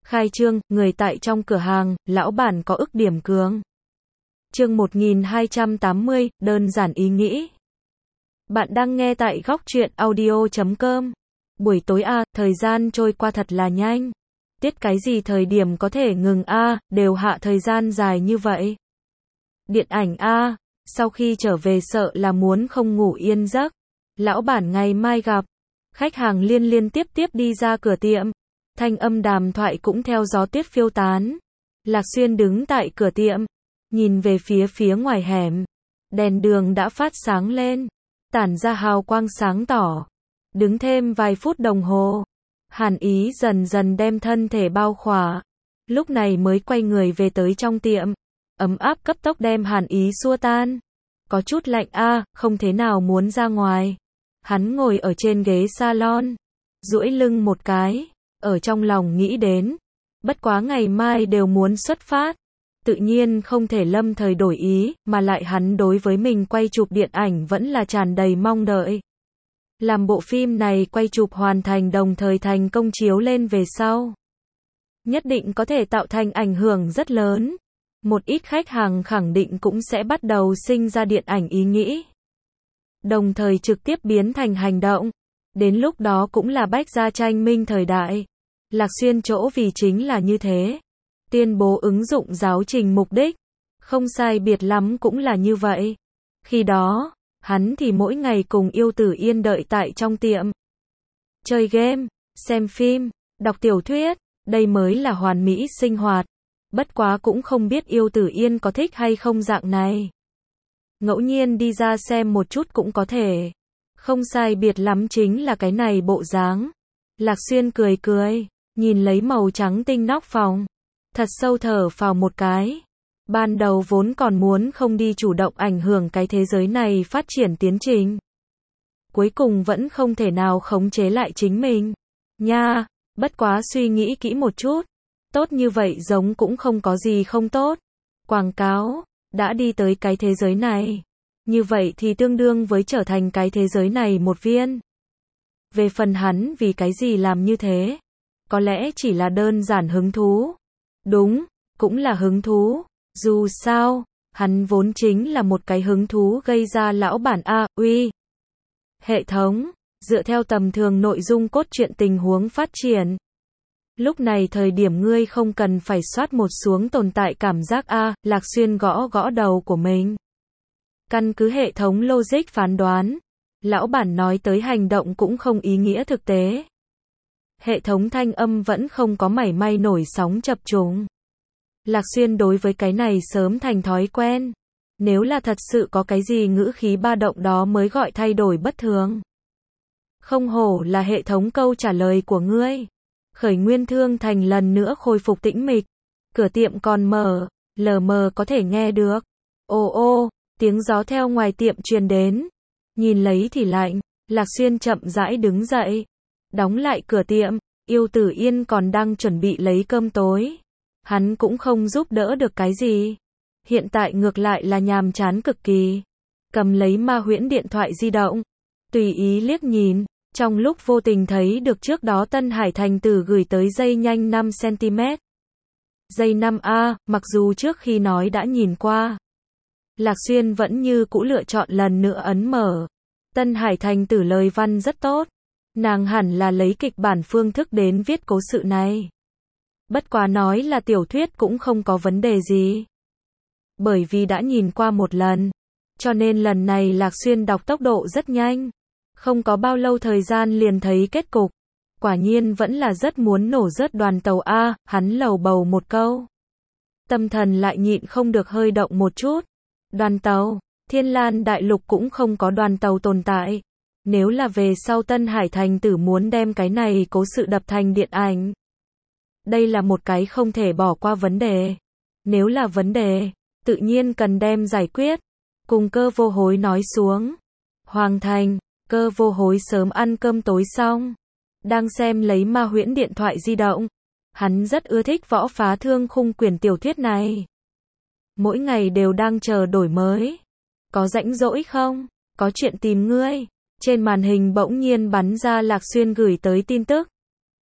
Khai trương, người tại trong cửa hàng, lão bản có ức điểm cường. Chương 1280, đơn giản ý nghĩ. Bạn đang nghe tại góc truyện audio.com. Buổi tối thời gian trôi qua thật là nhanh. Tiết cái gì thời điểm có thể ngừng đều hạ thời gian dài như vậy. Điện ảnh sau khi trở về sợ là muốn không ngủ yên giấc. Lão bản ngày mai gặp. Khách hàng liên tiếp đi ra cửa tiệm. Thanh âm đàm thoại cũng theo gió tuyết phiêu tán. Lạc Xuyên đứng tại cửa tiệm, nhìn về phía ngoài hẻm. Đèn đường đã phát sáng lên, tản ra hào quang sáng tỏ. Đứng thêm vài phút đồng hồ, hàn ý dần dần đem thân thể bao khỏa. Lúc này mới quay người về tới trong tiệm. Ấm áp cấp tốc đem hàn ý xua tan. Có chút lạnh không thế nào muốn ra ngoài. Hắn ngồi ở trên ghế salon, duỗi lưng một cái, ở trong lòng nghĩ đến. Bất quá ngày mai đều muốn xuất phát. Tự nhiên không thể lâm thời đổi ý, mà lại hắn đối với mình quay chụp điện ảnh vẫn là tràn đầy mong đợi. Làm bộ phim này quay chụp hoàn thành đồng thời thành công chiếu lên về sau. Nhất định có thể tạo thành ảnh hưởng rất lớn. Một ít khách hàng khẳng định cũng sẽ bắt đầu sinh ra điện ảnh ý nghĩ. Đồng thời trực tiếp biến thành hành động. Đến lúc đó cũng là bách gia tranh minh thời đại. Lạc Xuyên chỗ vì chính là như thế. Tuyên bố ứng dụng giáo trình mục đích. Không sai biệt lắm cũng là như vậy. Khi đó, hắn thì mỗi ngày cùng Yêu Tử Yên đợi tại trong tiệm. Chơi game, xem phim, đọc tiểu thuyết, đây mới là hoàn mỹ sinh hoạt. Bất quá cũng không biết Yêu Tử Yên có thích hay không dạng này. Ngẫu nhiên đi ra xem một chút cũng có thể. Không sai biệt lắm chính là cái này bộ dáng. Lạc Xuyên cười, nhìn lấy màu trắng tinh nóc phòng. Thật sâu thở phào một cái. Ban đầu vốn còn muốn không đi chủ động ảnh hưởng cái thế giới này phát triển tiến trình. Cuối cùng vẫn không thể nào khống chế lại chính mình. Bất quá suy nghĩ kỹ một chút. Tốt như vậy giống cũng không có gì không tốt. Quảng cáo, đã đi tới cái thế giới này. Như vậy thì tương đương với trở thành cái thế giới này một viên. Về phần hắn vì cái gì làm như thế? Có lẽ chỉ là đơn giản hứng thú. Đúng, cũng là hứng thú. Dù sao, hắn vốn chính là một cái hứng thú gây ra lão bản hệ thống, dựa theo tầm thường nội dung cốt truyện tình huống phát triển. Lúc này thời điểm ngươi không cần phải soát một xuống tồn tại cảm giác Lạc Xuyên gõ đầu của mình. Căn cứ hệ thống logic phán đoán, lão bản nói tới hành động cũng không ý nghĩa thực tế. Hệ thống thanh âm vẫn không có mảy may nổi sóng chập trùng. Lạc Xuyên đối với cái này sớm thành thói quen. Nếu là thật sự có cái gì ngữ khí ba động đó mới gọi thay đổi bất thường. Không hổ là hệ thống câu trả lời của ngươi. Khởi Nguyên Thương Thành lần nữa khôi phục tĩnh mịch. Cửa tiệm còn mở, lờ mờ có thể nghe được. Tiếng gió theo ngoài tiệm truyền đến. Nhìn lấy thì lạnh, Lạc Xuyên chậm rãi đứng dậy. Đóng lại cửa tiệm, Yêu Tử Yên còn đang chuẩn bị lấy cơm tối. Hắn cũng không giúp đỡ được cái gì. Hiện tại ngược lại là nhàm chán cực kỳ. Cầm lấy ma huyễn điện thoại di động. Tùy ý liếc nhìn. Trong lúc vô tình thấy được trước đó Tân Hải Thành Tử gửi tới dây nhanh 5cm. Dây 5A, mặc dù trước khi nói đã nhìn qua. Lạc Xuyên vẫn như cũ lựa chọn lần nữa ấn mở. Tân Hải Thành Tử lời văn rất tốt. Nàng hẳn là lấy kịch bản phương thức đến viết cố sự này. Bất quá nói là tiểu thuyết cũng không có vấn đề gì. Bởi vì đã nhìn qua một lần. Cho nên lần này Lạc Xuyên đọc tốc độ rất nhanh. Không có bao lâu thời gian liền thấy kết cục. Quả nhiên vẫn là rất muốn nổ rớt đoàn tàu hắn lầu bầu một câu. Tâm thần lại nhịn không được hơi động một chút. Đoàn tàu, Thiên Lan Đại Lục cũng không có đoàn tàu tồn tại. Nếu là về sau Tân Hải Thành Tử muốn đem cái này cố sự đập thành điện ảnh. Đây là một cái không thể bỏ qua vấn đề. Nếu là vấn đề, tự nhiên cần đem giải quyết. Cùng Cơ Vô Hối nói xuống. Hoàng thành, Cơ Vô Hối sớm ăn cơm tối xong. Đang xem lấy ma huyễn điện thoại di động. Hắn rất ưa thích Võ Phá Thương Khung quyển tiểu thuyết này. Mỗi ngày đều đang chờ đổi mới. Có rảnh rỗi không? Có chuyện tìm ngươi. Trên màn hình bỗng nhiên bắn ra Lạc Xuyên gửi tới tin tức.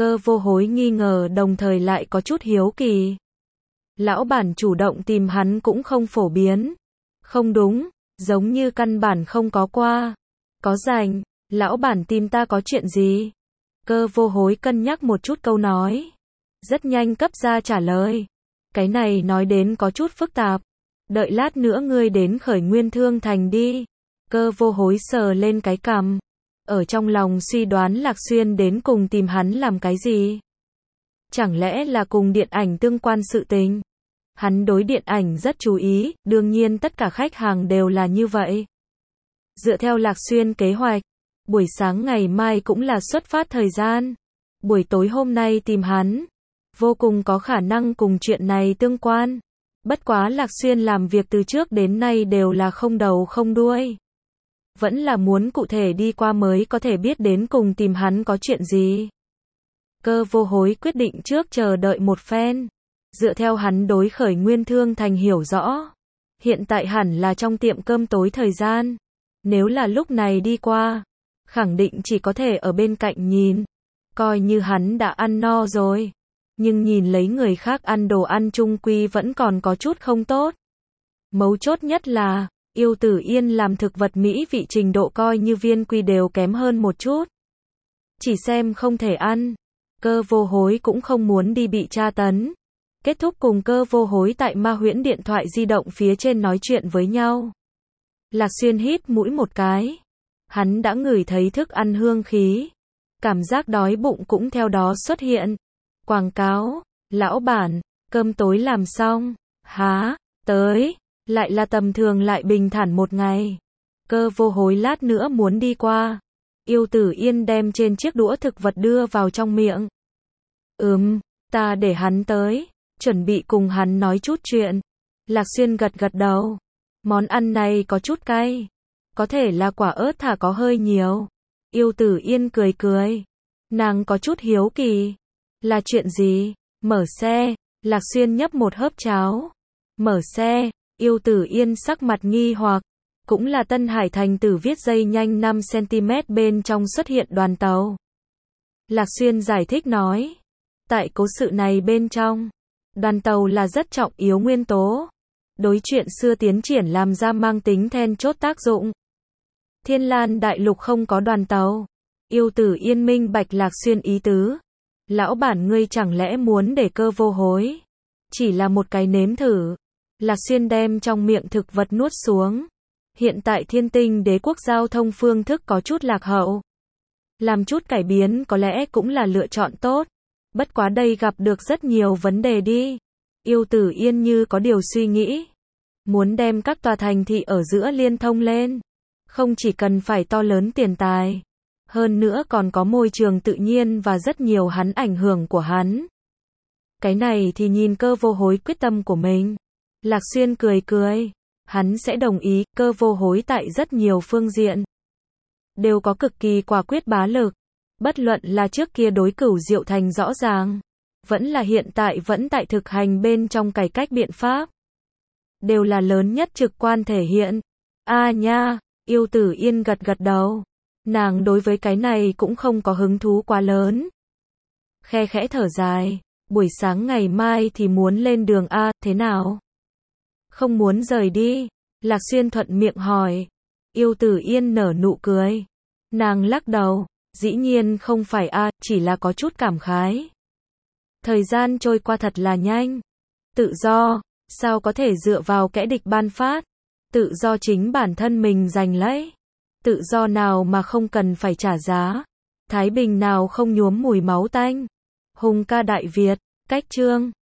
Cơ Vô Hối nghi ngờ đồng thời lại có chút hiếu kỳ. Lão bản chủ động tìm hắn cũng không phổ biến. Không đúng, giống như căn bản không có qua. Có rảnh, lão bản tìm ta có chuyện gì? Cơ Vô Hối cân nhắc một chút câu nói. Rất nhanh cấp ra trả lời. Cái này nói đến có chút phức tạp. Đợi lát nữa ngươi đến Khởi Nguyên Thương Thành đi. Cơ Vô Hối sờ lên cái cằm. Ở trong lòng suy đoán Lạc Xuyên đến cùng tìm hắn làm cái gì? Chẳng lẽ là cùng điện ảnh tương quan sự tình? Hắn đối điện ảnh rất chú ý, đương nhiên tất cả khách hàng đều là như vậy. Dựa theo Lạc Xuyên kế hoạch, buổi sáng ngày mai cũng là xuất phát thời gian. Buổi tối hôm nay tìm hắn, vô cùng có khả năng cùng chuyện này tương quan. Bất quá Lạc Xuyên làm việc từ trước đến nay đều là không đầu không đuôi. Vẫn là muốn cụ thể đi qua mới có thể biết đến cùng tìm hắn có chuyện gì. Cơ Vô Hối quyết định trước chờ đợi một phen. Dựa theo hắn đối Khởi Nguyên Thương Thành hiểu rõ, hiện tại hẳn là trong tiệm cơm tối thời gian. Nếu là lúc này đi qua, khẳng định chỉ có thể ở bên cạnh nhìn, coi như hắn đã ăn no rồi. Nhưng nhìn lấy người khác ăn đồ ăn chung quy vẫn còn có chút không tốt. Mấu chốt nhất là, Yêu Tử Yên làm thực vật mỹ vị trình độ coi như Viên Quy đều kém hơn một chút. Chỉ xem không thể ăn. Cơ Vô Hối cũng không muốn đi bị tra tấn. Kết thúc cùng Cơ Vô Hối tại Ma Huyễn điện thoại di động phía trên nói chuyện với nhau. Lạc Xuyên hít mũi một cái. Hắn đã ngửi thấy thức ăn hương khí. Cảm giác đói bụng cũng theo đó xuất hiện. Quảng cáo, lão bản, cơm tối làm xong. Há, tới. Lại là tầm thường lại bình thản một ngày. Cơ Vô Hối lát nữa muốn đi qua. Yêu Tử Yên đem trên chiếc đũa thực vật đưa vào trong miệng. Ta để hắn tới. Chuẩn bị cùng hắn nói chút chuyện. Lạc Xuyên gật gật đầu. Món ăn này có chút cay. Có thể là quả ớt thả có hơi nhiều. Yêu Tử Yên cười cười. Nàng có chút hiếu kỳ. Là chuyện gì? Mở xe. Lạc Xuyên nhấp một hớp cháo. Mở xe. Yêu Tử Yên sắc mặt nghi hoặc. Cũng là Tân Hải Thành Tử viết dây nhanh 5cm bên trong xuất hiện đoàn tàu. Lạc Xuyên giải thích nói. Tại cố sự này bên trong, đoàn tàu là rất trọng yếu nguyên tố. Đối chuyện xưa tiến triển làm ra mang tính then chốt tác dụng. Thiên Lan Đại Lục không có đoàn tàu. Yêu Tử Yên minh bạch Lạc Xuyên ý tứ. Lão bản ngươi chẳng lẽ muốn để Cơ Vô Hối? Chỉ là một cái nếm thử. Lạc Xuyên đem trong miệng thực vật nuốt xuống. Hiện tại Thiên Tinh Đế quốc giao thông phương thức có chút lạc hậu. Làm chút cải biến có lẽ cũng là lựa chọn tốt. Bất quá đây gặp được rất nhiều vấn đề đi. Yêu Tử Yên như có điều suy nghĩ. Muốn đem các tòa thành thị ở giữa liên thông lên. Không chỉ cần phải to lớn tiền tài. Hơn nữa còn có môi trường tự nhiên và rất nhiều hắn ảnh hưởng của hắn. Cái này thì nhìn Cơ Vô Hối quyết tâm của mình. Lạc Xuyên cười cười. Hắn sẽ đồng ý. Cơ Vô Hối tại rất nhiều phương diện đều có cực kỳ quả quyết bá lực. Bất luận là trước kia đối Cửu Diệu Thành rõ ràng, vẫn là hiện tại vẫn tại thực hành bên trong cải cách biện pháp. Đều là lớn nhất trực quan thể hiện. Nha, Yêu Tử Yên gật gật đầu. Nàng đối với cái này cũng không có hứng thú quá lớn. Khe khẽ thở dài. Buổi sáng ngày mai thì muốn lên đường thế nào? Không muốn rời đi. Lạc Xuyên thuận miệng hỏi. Yêu Tử Yên nở nụ cười. Nàng lắc đầu. Dĩ nhiên không phải chỉ là có chút cảm khái. Thời gian trôi qua thật là nhanh. Tự do, sao có thể dựa vào kẻ địch ban phát? Tự do chính bản thân mình giành lấy. Tự do nào mà không cần phải trả giá? Thái bình nào không nhuốm mùi máu tanh? Hùng ca Đại Việt, cách chương